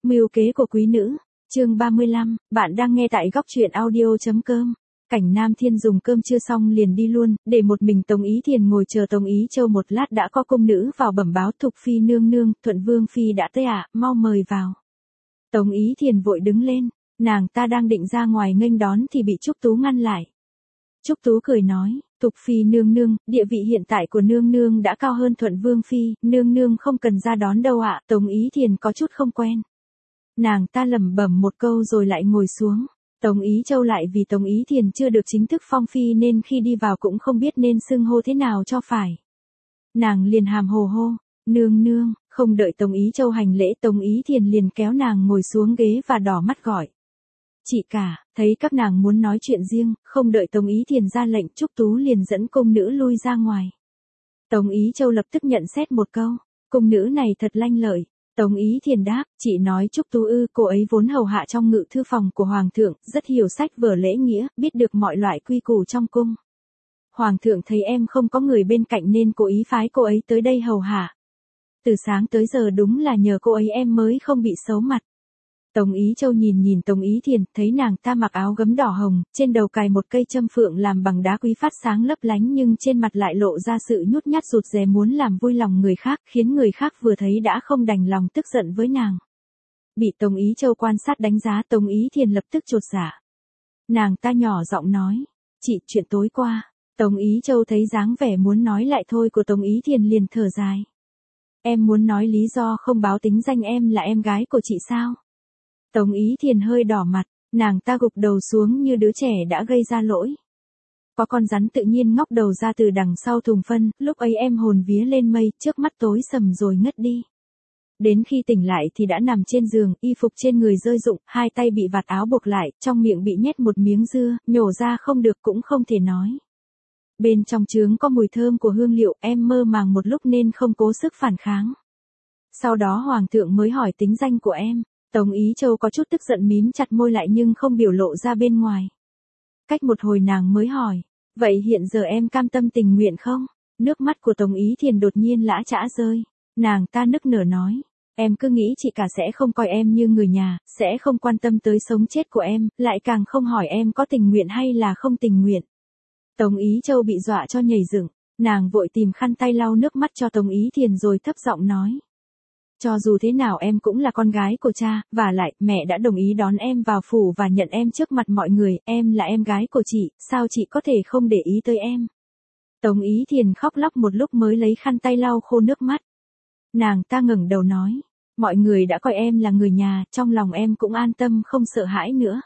Mưu kế của quý nữ, chương 35, bạn đang nghe tại góc truyện audio.com. Cảnh Nam Thiên dùng cơm chưa xong liền đi luôn, để một mình Tống Ý Thiền ngồi chờ Tống Ý Châu. Một lát đã có cung nữ vào bẩm báo: Thục Phi nương nương, Thuận Vương Phi đã tới ạ, mau mời vào. Tống Ý Thiền vội đứng lên, nàng ta đang định ra ngoài nghênh đón thì bị Trúc Tú ngăn lại. Trúc Tú cười nói: Thục Phi nương nương, địa vị hiện tại của nương nương đã cao hơn Thuận Vương Phi, nương nương không cần ra đón đâu ạ. Tống Ý Thiền có chút không quen. Nàng ta lẩm bẩm một câu rồi lại ngồi xuống. Tống Ý Châu lại vì Tống Ý Thiền chưa được chính thức phong phi nên khi đi vào cũng không biết nên xưng hô thế nào cho phải. Nàng liền hàm hồ hô: Nương nương. Không đợi Tống Ý Châu hành lễ, Tống Ý Thiền liền kéo nàng ngồi xuống ghế và đỏ mắt gọi: Chị cả. Thấy các nàng muốn nói chuyện riêng, không đợi Tống Ý Thiền ra lệnh, Trúc Tú liền dẫn cung nữ lui ra ngoài. Tống Ý Châu lập tức nhận xét một câu: Cung nữ này thật lanh lợi. Tống Ý Thiền đáp: Chị nói Trúc Tú ư? Cô ấy vốn hầu hạ trong ngự thư phòng của Hoàng thượng, rất hiểu sách vở lễ nghĩa, biết được mọi loại quy củ trong cung. Hoàng thượng thấy em không có người bên cạnh nên cố ý phái cô ấy tới đây hầu hạ. Từ sáng tới giờ đúng là nhờ cô ấy em mới không bị xấu mặt. Tống Ý Châu nhìn Tống Ý Thiền, thấy nàng ta mặc áo gấm đỏ hồng, trên đầu cài một cây châm phượng làm bằng đá quý phát sáng lấp lánh, nhưng trên mặt lại lộ ra sự nhút nhát rụt rè muốn làm vui lòng người khác, khiến người khác vừa thấy đã không đành lòng tức giận với nàng. Bị Tống Ý Châu quan sát đánh giá, Tống Ý Thiền lập tức chột dạ. Nàng ta nhỏ giọng nói: Chị, chuyện tối qua. Tống Ý Châu thấy dáng vẻ muốn nói lại thôi của Tống Ý Thiền liền thở dài. Em muốn nói lý do không báo tính danh em là em gái của chị sao? Tống Ý Thiền hơi đỏ mặt, nàng ta gục đầu xuống như đứa trẻ đã gây ra lỗi. Có con rắn tự nhiên ngóc đầu ra từ đằng sau thùng phân, lúc ấy em hồn vía lên mây, trước mắt tối sầm rồi ngất đi. Đến khi tỉnh lại thì đã nằm trên giường, y phục trên người rơi rụng, hai tay bị vạt áo buộc lại, trong miệng bị nhét một miếng dưa, nhổ ra không được cũng không thể nói. Bên trong trướng có mùi thơm của hương liệu, em mơ màng một lúc nên không cố sức phản kháng. Sau đó Hoàng thượng mới hỏi tính danh của em. Tống Ý Châu có chút tức giận mím chặt môi lại nhưng không biểu lộ ra bên ngoài. Cách một hồi nàng mới hỏi: Vậy hiện giờ em cam tâm tình nguyện không? Nước mắt của Tống Ý Thiền đột nhiên lã chã rơi. Nàng ta nức nở nói: Em cứ nghĩ chị cả sẽ không coi em như người nhà, sẽ không quan tâm tới sống chết của em, lại càng không hỏi em có tình nguyện hay là không tình nguyện. Tống Ý Châu bị dọa cho nhảy dựng, nàng vội tìm khăn tay lau nước mắt cho Tống Ý Thiền rồi thấp giọng nói: Cho dù thế nào em cũng là con gái của cha, và lại, mẹ đã đồng ý đón em vào phủ và nhận em trước mặt mọi người, em là em gái của chị, sao chị có thể không để ý tới em? Tống Ý Thiền khóc lóc một lúc mới lấy khăn tay lau khô nước mắt. Nàng ta ngẩng đầu nói: Mọi người đã coi em là người nhà, trong lòng em cũng an tâm không sợ hãi nữa.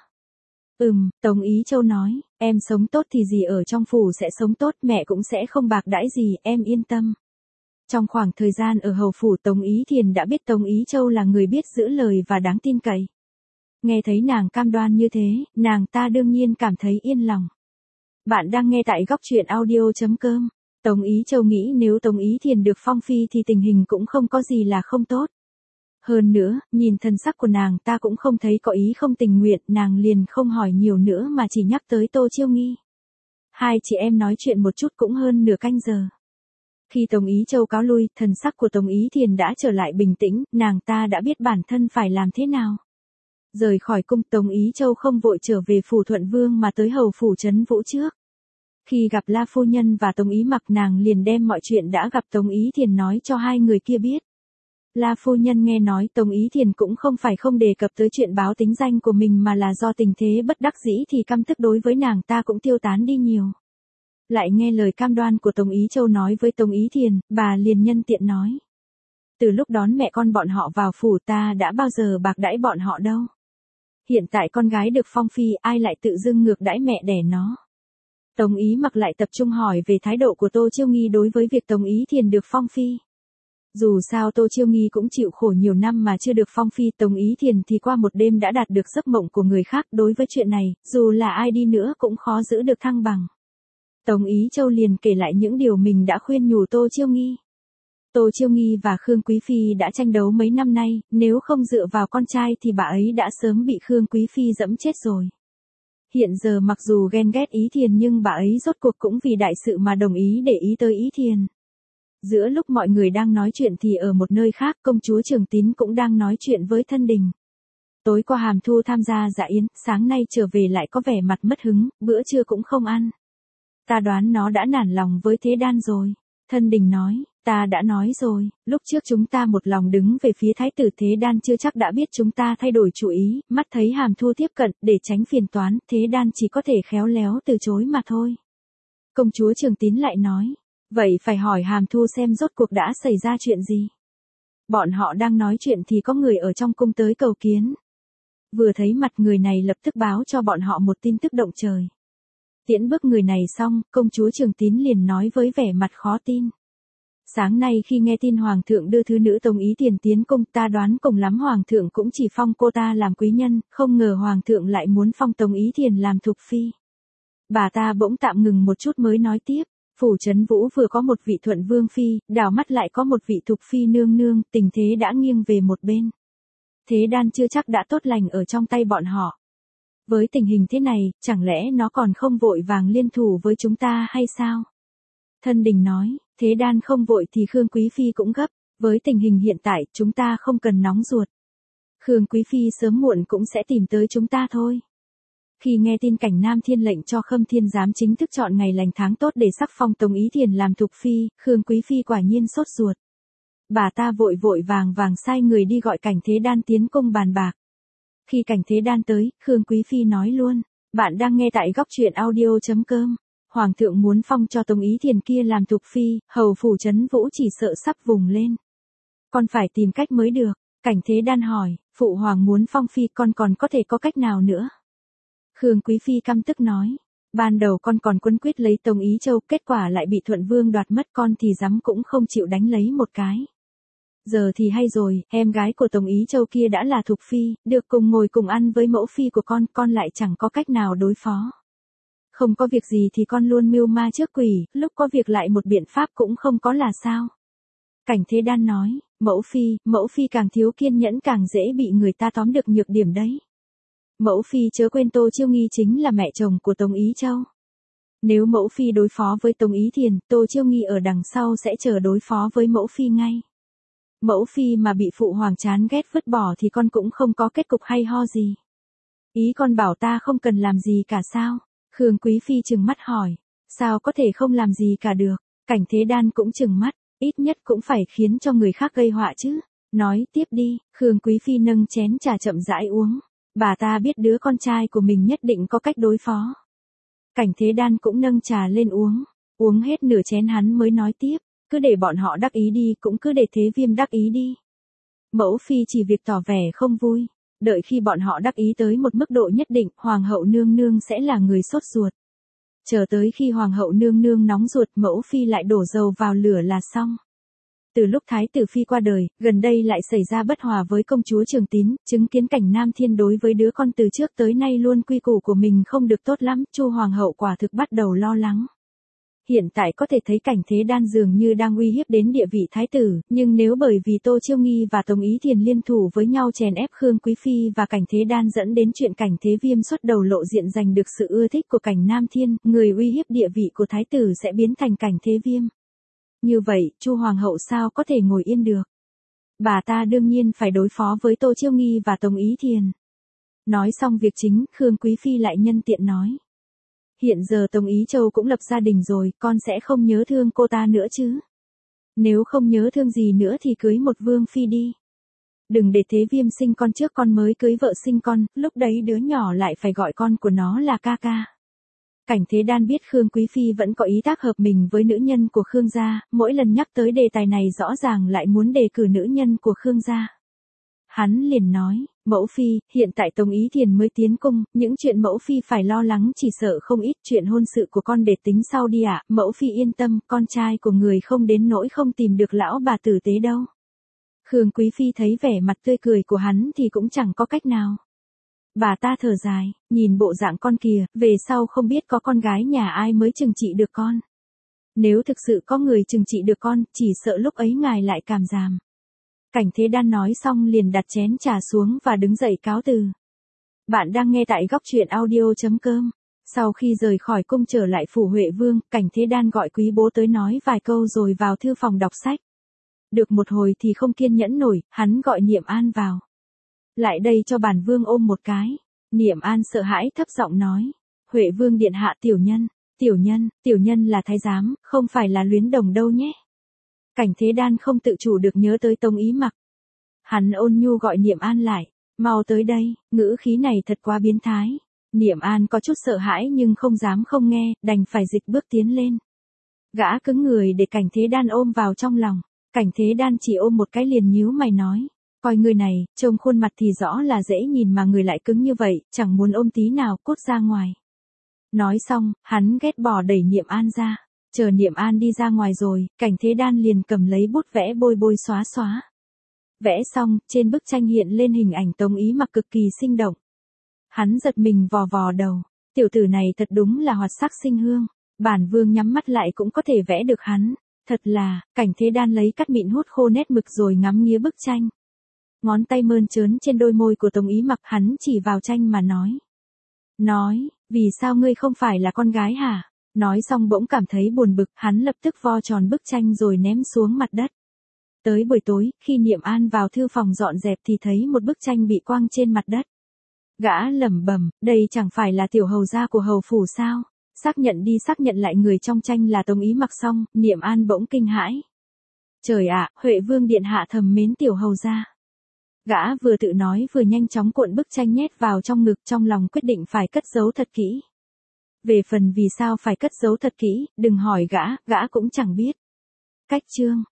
Tống Ý Châu nói: Em sống tốt thì gì ở trong phủ sẽ sống tốt, mẹ cũng sẽ không bạc đãi gì, em yên tâm. Trong khoảng thời gian ở hầu phủ, Tống Ý Thiền đã biết Tống Ý Châu là người biết giữ lời và đáng tin cậy. Nghe thấy nàng cam đoan như thế, nàng ta đương nhiên cảm thấy yên lòng. Bạn đang nghe tại góc truyện audio.com. Tống Ý Châu nghĩ nếu Tống Ý Thiền được phong phi thì tình hình cũng không có gì là không tốt. Hơn nữa, nhìn thần sắc của nàng ta cũng không thấy có ý không tình nguyện, nàng liền không hỏi nhiều nữa mà chỉ nhắc tới Tô Chiêu Nghi. Hai chị em nói chuyện một chút cũng hơn nửa canh giờ. Khi Tống Ý Châu cáo lui, thần sắc của Tống Ý Thiền đã trở lại bình tĩnh, nàng ta đã biết bản thân phải làm thế nào. Rời khỏi cung, Tống Ý Châu không vội trở về phủ Thuận Vương mà tới hầu phủ Trấn Vũ trước. Khi gặp La phu nhân và Tống Ý Mặc, nàng liền đem mọi chuyện đã gặp Tống Ý Thiền nói cho hai người kia biết. La phu nhân nghe nói Tống Ý Thiền cũng không phải không đề cập tới chuyện báo tính danh của mình mà là do tình thế bất đắc dĩ thì căm tức đối với nàng ta cũng tiêu tán đi nhiều. Lại nghe lời cam đoan của Tống Ý Châu nói với Tống Ý Thiền, bà liền nhân tiện nói: Từ lúc đón mẹ con bọn họ vào phủ ta đã bao giờ bạc đãi bọn họ đâu. Hiện tại con gái được phong phi, ai lại tự dưng ngược đãi mẹ đẻ nó. Tống Ý Mặc lại tập trung hỏi về thái độ của Tô Chiêu Nghi đối với việc Tống Ý Thiền được phong phi. Dù sao Tô Chiêu Nghi cũng chịu khổ nhiều năm mà chưa được phong phi, Tống Ý Thiền thì qua một đêm đã đạt được giấc mộng của người khác, đối với chuyện này, dù là ai đi nữa cũng khó giữ được thăng bằng. Tống Ý Châu liền kể lại những điều mình đã khuyên nhủ Tô Chiêu Nghi. Tô Chiêu Nghi và Khương Quý Phi đã tranh đấu mấy năm nay, nếu không dựa vào con trai thì bà ấy đã sớm bị Khương Quý Phi giẫm chết rồi. Hiện giờ mặc dù ghen ghét Ý Thiền nhưng bà ấy rốt cuộc cũng vì đại sự mà đồng ý để ý tới Ý Thiền. Giữa lúc mọi người đang nói chuyện thì ở một nơi khác, công chúa Trường Tín cũng đang nói chuyện với thân đình. Tối qua Hàm Thu tham gia dạ yến, sáng nay trở về lại có vẻ mặt mất hứng, bữa trưa cũng không ăn. Ta đoán nó đã nản lòng với Thế Đan rồi. Thân Đình nói, ta đã nói rồi, lúc trước chúng ta một lòng đứng về phía thái tử, Thế Đan chưa chắc đã biết chúng ta thay đổi chủ ý, mắt thấy Hàm Thu tiếp cận, để tránh phiền toán, Thế Đan chỉ có thể khéo léo từ chối mà thôi. Công chúa Trường Tín lại nói, vậy phải hỏi Hàm Thu xem rốt cuộc đã xảy ra chuyện gì. Bọn họ đang nói chuyện thì có người ở trong cung tới cầu kiến. Vừa thấy mặt người này lập tức báo cho bọn họ một tin tức động trời. Tiễn bước người này xong, công chúa Trường Tín liền nói với vẻ mặt khó tin. Sáng nay khi nghe tin Hoàng thượng đưa thứ nữ Tống Ý Thiền tiến cung, ta đoán cùng lắm Hoàng thượng cũng chỉ phong cô ta làm quý nhân, không ngờ Hoàng thượng lại muốn phong Tống Ý Thiền làm thục phi. Bà ta bỗng tạm ngừng một chút mới nói tiếp, Phủ Trấn Vũ vừa có một vị thuận vương phi, đảo mắt lại có một vị thục phi nương nương, tình thế đã nghiêng về một bên. Thế Đan chưa chắc đã tốt lành ở trong tay bọn họ. Với tình hình thế này, chẳng lẽ nó còn không vội vàng liên thủ với chúng ta hay sao? Thân Đình nói, Thế Đan không vội thì Khương Quý Phi cũng gấp, với tình hình hiện tại chúng ta không cần nóng ruột. Khương Quý Phi sớm muộn cũng sẽ tìm tới chúng ta thôi. Khi nghe tin Cảnh Nam Thiên lệnh cho Khâm Thiên Giám chính thức chọn ngày lành tháng tốt để sắc phong Tống Ý Thiền làm thục phi, Khương Quý Phi quả nhiên sốt ruột. Bà ta vội vội vàng vàng sai người đi gọi Cảnh Thế Đan tiến cung bàn bạc. Khi Cảnh Thế Đan tới, Khương Quý Phi nói luôn, bạn đang nghe tại góc truyện audio.com. Hoàng thượng muốn phong cho Tống Ý Thiền kia làm thục phi, hầu Phủ Trấn Vũ chỉ sợ sắp vùng lên. Con phải tìm cách mới được. Cảnh Thế Đan hỏi, Phụ Hoàng muốn phong phi con còn có thể có cách nào nữa? Khương Quý Phi căm tức nói, ban đầu con còn quấn quyết lấy Tống Ý Châu, kết quả lại bị Thuận Vương đoạt mất, con thì dám cũng không chịu đánh lấy một cái. Giờ thì hay rồi, em gái của Tống Ý Châu kia đã là thục phi, được cùng ngồi cùng ăn với mẫu phi của con lại chẳng có cách nào đối phó. Không có việc gì thì con luôn mưu ma trước quỷ, lúc có việc lại một biện pháp cũng không có là sao? Cảnh Thế Đan nói, mẫu phi càng thiếu kiên nhẫn càng dễ bị người ta tóm được nhược điểm đấy. Mẫu phi chớ quên Tô Chiêu Nghi chính là mẹ chồng của Tống Ý Châu. Nếu mẫu phi đối phó với Tống Ý Thiền, Tô Chiêu Nghi ở đằng sau sẽ chờ đối phó với mẫu phi ngay. Mẫu phi mà bị phụ hoàng chán ghét vứt bỏ thì con cũng không có kết cục hay ho gì. Ý con bảo ta không cần làm gì cả sao? Khương Quý Phi trừng mắt hỏi, sao có thể không làm gì cả được? Cảnh Thế Đan cũng trừng mắt, ít nhất cũng phải khiến cho người khác gây họa chứ. Nói tiếp đi, Khương Quý Phi nâng chén trà chậm rãi uống. Bà ta biết đứa con trai của mình nhất định có cách đối phó. Cảnh Thế Đan cũng nâng trà lên uống hết nửa chén hắn mới nói tiếp, cứ để bọn họ đắc ý đi, cũng cứ để Thế Viêm đắc ý đi. Mẫu phi chỉ việc tỏ vẻ không vui, đợi khi bọn họ đắc ý tới một mức độ nhất định, Hoàng hậu nương nương sẽ là người sốt ruột. Chờ tới khi Hoàng hậu nương nương nóng ruột, mẫu phi lại đổ dầu vào lửa là xong. Từ lúc Thái tử Phi qua đời, gần đây lại xảy ra bất hòa với công chúa Trường Tín, chứng kiến Cảnh Nam Thiên đối với đứa con từ trước tới nay luôn quy củ của mình không được tốt lắm, Chu Hoàng hậu quả thực bắt đầu lo lắng. Hiện tại có thể thấy Cảnh Thế Đan dường như đang uy hiếp đến địa vị thái tử, nhưng nếu bởi vì Tô Chiêu Nghi và Tống Ý Thiền liên thủ với nhau chèn ép Khương Quý Phi và Cảnh Thế Đan dẫn đến chuyện Cảnh Thế Viêm xuất đầu lộ diện giành được sự ưa thích của Cảnh Nam Thiên, người uy hiếp địa vị của thái tử sẽ biến thành Cảnh Thế Viêm. Như vậy, Chu Hoàng hậu sao có thể ngồi yên được? Bà ta đương nhiên phải đối phó với Tô Chiêu Nghi và Tống Ý Thiền. Nói xong việc chính, Khương Quý Phi lại nhân tiện nói. Hiện giờ Tống Ý Châu cũng lập gia đình rồi, con sẽ không nhớ thương cô ta nữa chứ? Nếu không nhớ thương gì nữa thì cưới một vương phi đi. Đừng để Thế Viêm sinh con trước con mới cưới vợ sinh con, lúc đấy đứa nhỏ lại phải gọi con của nó là ca ca. Cảnh Thế Đan biết Khương Quý Phi vẫn có ý tác hợp mình với nữ nhân của Khương gia, mỗi lần nhắc tới đề tài này rõ ràng lại muốn đề cử nữ nhân của Khương gia. Hắn liền nói, mẫu phi, hiện tại Tống Ý Thiền mới tiến cung, những chuyện mẫu phi phải lo lắng chỉ sợ không ít, chuyện hôn sự của con để tính sau đi ạ, mẫu phi yên tâm, con trai của người không đến nỗi không tìm được lão bà tử tế đâu. Khương Quý Phi thấy vẻ mặt tươi cười của hắn thì cũng chẳng có cách nào. Bà ta thở dài, nhìn bộ dạng con kìa, về sau không biết có con gái nhà ai mới trừng trị được con. Nếu thực sự có người trừng trị được con, chỉ sợ lúc ấy ngài lại cảm giảm. Cảnh Thế Đan nói xong liền đặt chén trà xuống và đứng dậy cáo từ. Bạn đang nghe tại góc truyện audio.com. Sau khi rời khỏi cung trở lại phủ Huệ Vương, Cảnh Thế Đan gọi quý bố tới nói vài câu rồi vào thư phòng đọc sách. Được một hồi thì không kiên nhẫn nổi, hắn gọi Niệm An vào. lại đây cho bản vương ôm một cái. Niệm An sợ hãi thấp giọng nói. Huệ vương điện hạ tiểu nhân là thái giám, không phải là luyến đồng đâu nhé. Cảnh Thế Đan không tự chủ được nhớ tới Tống Ý Mặc. Hắn ôn nhu gọi Niệm An lại, mau tới đây, ngữ khí này thật quá biến thái. Niệm An có chút sợ hãi nhưng không dám không nghe, đành phải dịch bước tiến lên. Gã cứng người để Cảnh Thế Đan ôm vào trong lòng. Cảnh Thế Đan chỉ ôm một cái liền nhíu mày nói. Coi người này, trông khuôn mặt thì rõ là dễ nhìn mà người lại cứng như vậy, chẳng muốn ôm tí nào, cút ra ngoài. Nói xong, hắn ghét bỏ đẩy Niệm An ra. Chờ Niệm An đi ra ngoài rồi, Cảnh Thế Đan liền cầm lấy bút vẽ bôi bôi xóa xóa. Vẽ xong, trên bức tranh hiện lên hình ảnh Tống Ý Mặc cực kỳ sinh động. Hắn giật mình vò vò đầu, tiểu tử này thật đúng là hoạt sắc sinh hương, bản vương nhắm mắt lại cũng có thể vẽ được hắn. Thật là, Cảnh Thế Đan lấy cắt mịn hút khô nét mực rồi ngắm nghía bức tranh. Ngón tay mơn trớn trên đôi môi của Tống Ý Mặc, hắn chỉ vào tranh mà nói, vì sao ngươi không phải là con gái hả? Nói xong bỗng cảm thấy buồn bực, hắn lập tức vo tròn bức tranh rồi ném xuống mặt đất. Tới buổi tối, khi Niệm An vào thư phòng dọn dẹp thì thấy một bức tranh bị quăng trên mặt đất. Gã lẩm bẩm, đây chẳng phải là tiểu hầu gia của hầu phủ sao? Xác nhận lại người trong tranh là Tống Ý Mặc xong, Niệm An bỗng kinh hãi. Trời ạ, Huệ vương điện hạ thầm mến tiểu hầu gia. Gã vừa tự nói vừa nhanh chóng cuộn bức tranh nhét vào trong ngực, trong lòng quyết định phải cất giấu thật kỹ. Về phần vì sao phải cất giấu thật kỹ, đừng hỏi gã cũng chẳng biết. Cách chương